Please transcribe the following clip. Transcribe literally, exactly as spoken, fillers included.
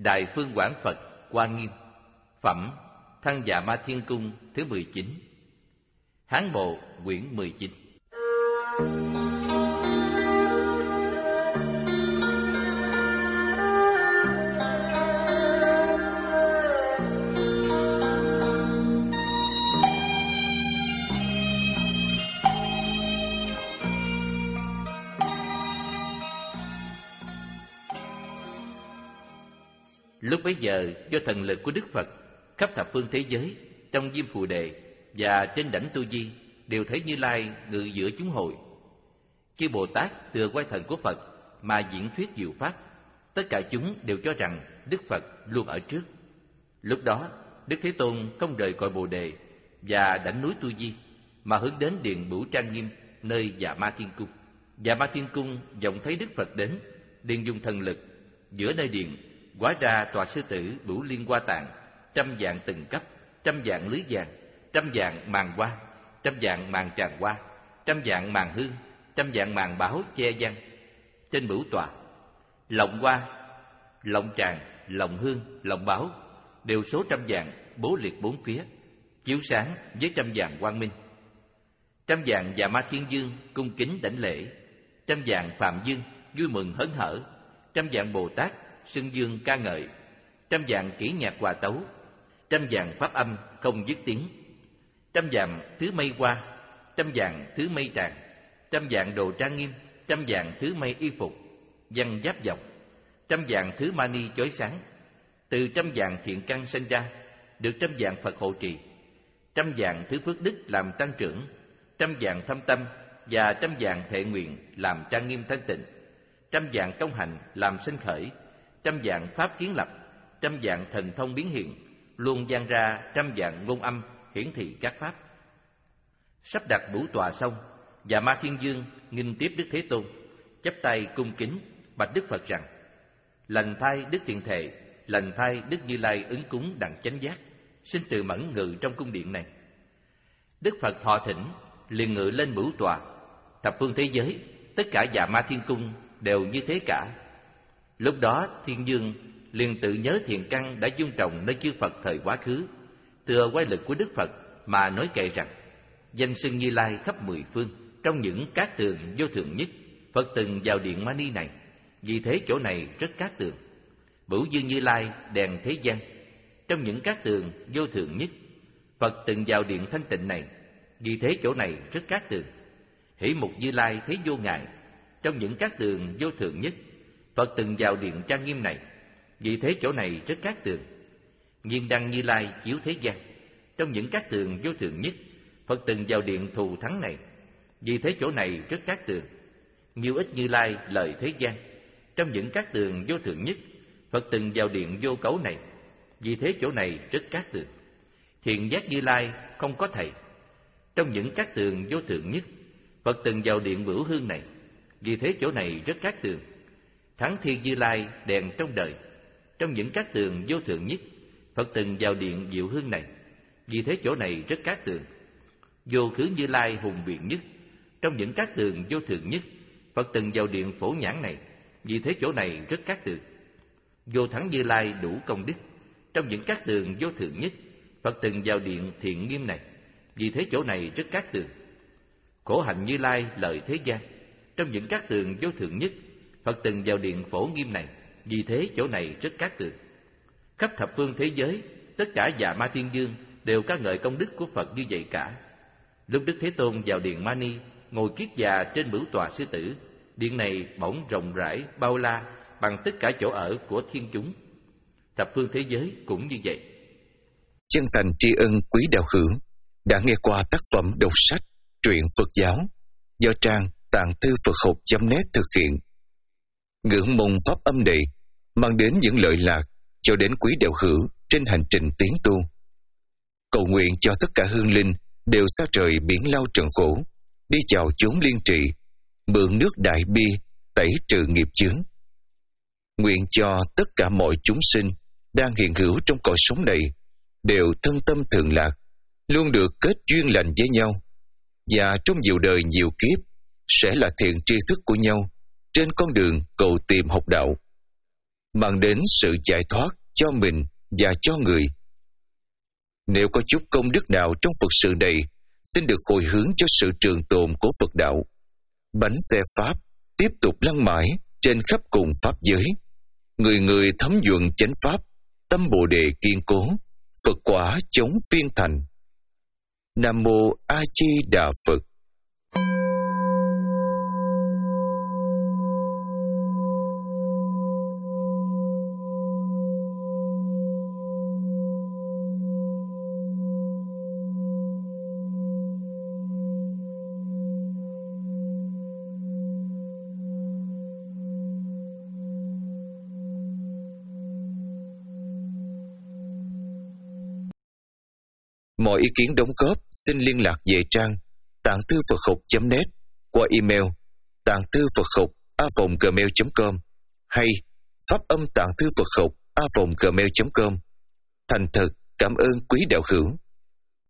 Đại Phương Quảng Phật Quan Nghiêm. Phẩm Thân Dạ Ma Thiên Cung thứ mười chín. Hán Bộ quyển mười chín. Lúc bấy giờ, do thần lực của Đức Phật, khắp thập phương thế giới, trong Diêm Phù Đề và trên đảnh Tu Di đều thấy Như Lai ngự giữa chúng hội. Chư Bồ Tát thừa quay thần của Phật mà diễn thuyết diệu pháp, tất cả chúng đều cho rằng Đức Phật luôn ở trước. Lúc đó, Đức Thế Tôn không rời cội Bồ Đề và đảnh núi Tu Di, mà hướng đến điện Bửu Trang Nghiêm nơi Dạ Ma Thiên Cung. Dạ Ma Thiên Cung vọng thấy Đức Phật đến, liền dùng thần lực giữa nơi điện hóa ra tòa sư tử Bửu Liên Hoa Tạng, trăm dạng từng cấp, trăm dạng lưới vàng, trăm dạng màn hoa, trăm dạng màn tràng hoa, trăm dạng màn hương, trăm dạng màn báo che văng. Trên bửu tòa, lọng hoa, lọng tràng, lọng hương, lọng báo đều số trăm dạng bố liệt bốn phía, chiếu sáng với trăm dạng quang minh. Trăm dạng Dạ Ma Thiên Dương cung kính đảnh lễ, trăm dạng Phạm Dương vui mừng hớn hở, trăm dạng Bồ Tát xưng dương ca ngợi, trăm dạng kỹ nhạc hòa tấu, trăm dạng pháp âm không dứt tiếng, trăm dạng thứ mây hoa, trăm dạng thứ mây tràng, trăm dạng đồ trang nghiêm, trăm dạng thứ mây y phục văn giáp dọc, trăm dạng thứ mani chói sáng. Từ trăm dạng thiện căn sinh ra, được trăm dạng Phật hộ trì, trăm dạng thứ phước đức làm tăng trưởng, trăm dạng thâm tâm và trăm dạng thệ nguyện làm trang nghiêm thanh tịnh, trăm dạng công hành làm sinh khởi, trăm dạng pháp kiến lập, trăm dạng thần thông biến hiện, luôn gian ra trăm dạng ngôn âm hiển thị các pháp. Sắp đặt bửu tọa xong, Dạ Ma Thiên Dương nghinh tiếp Đức Thế Tôn, chắp tay cung kính bạch Đức Phật rằng: Lành thay Đức Thiện Thệ, lành thay Đức Như Lai ứng cúng đặng chánh giác, xin từ mẫn ngự trong cung điện này. Đức Phật thọ thỉnh, liền ngự lên bửu tọa. Thập phương thế giới, tất cả Dạ Ma Thiên Cung đều như thế cả. Lúc đó Thiên Dương liền tự nhớ thiện căn đã dung trồng nơi chư Phật thời quá khứ, thừa quay lực của Đức Phật mà nói kệ rằng: danh xưng Như Lai khắp mười phương, trong những cát tường vô thượng nhất, Phật từng vào điện Mani này, vì thế chỗ này rất cát tường. Bửu Dương Như Lai đèn thế gian, trong những cát tường vô thượng nhất, Phật từng vào điện thanh tịnh này, vì thế chỗ này rất cát tường. Hỷ Mục Như Lai thấy vô ngại, trong những cát tường vô thượng nhất, Phật từng vào điện trang nghiêm này, vì thế chỗ này rất cát tường. Nhiên Đăng Như Lai chiếu thế gian, trong những cát tường vô thượng nhất, Phật từng vào điện thù thắng này, vì thế chỗ này rất cát tường. Nhiêu Ích Như Lai lời thế gian, trong những cát tường vô thượng nhất, Phật từng vào điện vô cấu này, vì thế chỗ này rất cát tường. Thiện Giác Như Lai không có thầy, trong những cát tường vô thượng nhất, Phật từng vào điện Bửu Hương này, vì thế chỗ này rất cát tường. Thắng Thiên Như Lai đèn trong đời, trong những cát tường vô thượng nhất, Phật từng vào điện Diệu Hương này, vì thế chỗ này rất cát tường. Vô Khứ Như Lai hùng biện nhất, trong những cát tường vô thượng nhất, Phật từng vào điện Phổ Nhãn này, vì thế chỗ này rất cát tường. Vô Thắng Như Lai đủ công đức, trong những cát tường vô thượng nhất, Phật từng vào điện Thiện Nghiêm này, vì thế chỗ này rất cát tường. Khổ Hạnh Như Lai lợi thế gian, trong những cát tường vô thượng nhất, Phật từng vào điện Phổ Nghiêm này, vì thế chỗ này rất cát tường. Khắp thập phương thế giới, tất cả Dạ Ma Thiên Dương đều ca ngợi công đức của Phật như vậy cả. Lúc Đức Thế Tôn vào điện Mani, ngồi kiết già trên bửu tọa sư tử, điện này bỗng rộng rãi bao la bằng tất cả chỗ ở của thiên chúng. Thập phương thế giới cũng như vậy. Chân thành tri ân quý đạo hữu đã nghe qua tác phẩm đọc sách truyện Phật giáo do trang tạng thư Phật học chấm net thực hiện. Ngưỡng mong pháp âm này mang đến những lợi lạc cho đến quý đạo hữu trên hành trình tiến tu. Cầu nguyện cho tất cả hương linh đều xa trời biển lao trần khổ, đi chào chốn liên trị, mượn nước đại bi tẩy trừ nghiệp chướng. Nguyện cho tất cả mọi chúng sinh đang hiện hữu trong cõi sống này đều thân tâm thường lạc, luôn được kết duyên lành với nhau, và trong nhiều đời nhiều kiếp sẽ là thiện tri thức của nhau trên con đường cầu tìm học đạo. mang đến sự giải thoát cho mình và cho người. Nếu có chút công đức nào trong Phật sự này, xin được hồi hướng cho sự trường tồn của Phật đạo. Bánh xe Pháp tiếp tục lăn mãi trên khắp cùng Pháp giới. Người người thấm nhuận chánh Pháp, tâm Bồ Đề kiên cố, Phật quả chống phiên thành. Nam Mô A Di Đà Phật. Mọi ý kiến đóng góp xin liên lạc về trang tạng thư Phật học chấm net qua email tạng thư Phật học a còng gmail chấm com hay pháp âm tạng thư Phật học a còng gmail chấm com. Thành thật cảm ơn quý đạo hữu.